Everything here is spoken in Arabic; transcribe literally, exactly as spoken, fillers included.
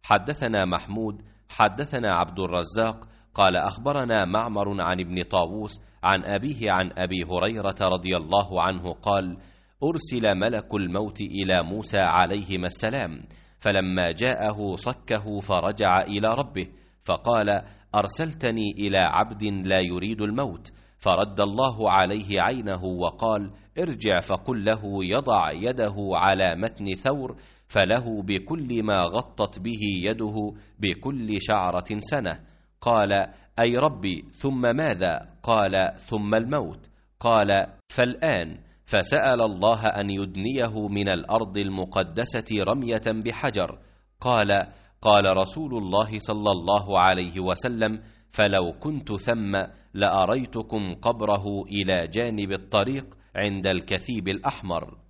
حدثنا محمود حدثنا عبد الرزاق قال أخبرنا معمر عن ابن طاووس عن أبيه عن أبي هريرة رضي الله عنه قال: أرسل ملك الموت إلى موسى عليهما السلام، فلما جاءه صكه فرجع إلى ربه فقال: أرسلتني إلى عبد لا يريد الموت، فرد الله عليه عينه وقال: ارجع فقل له يضع يده على متن ثور، فله بكل ما غطت به يده بكل شعرة سنة. قال: أي ربي ثم ماذا؟ قال: ثم الموت. قال: فالآن. فسأل الله أن يدنيه من الأرض المقدسة رمية بحجر. قال: قال رسول الله صلى الله عليه وسلم: فلو كنت ثم لأريتكم قبره إلى جانب الطريق عند الكثيب الأحمر.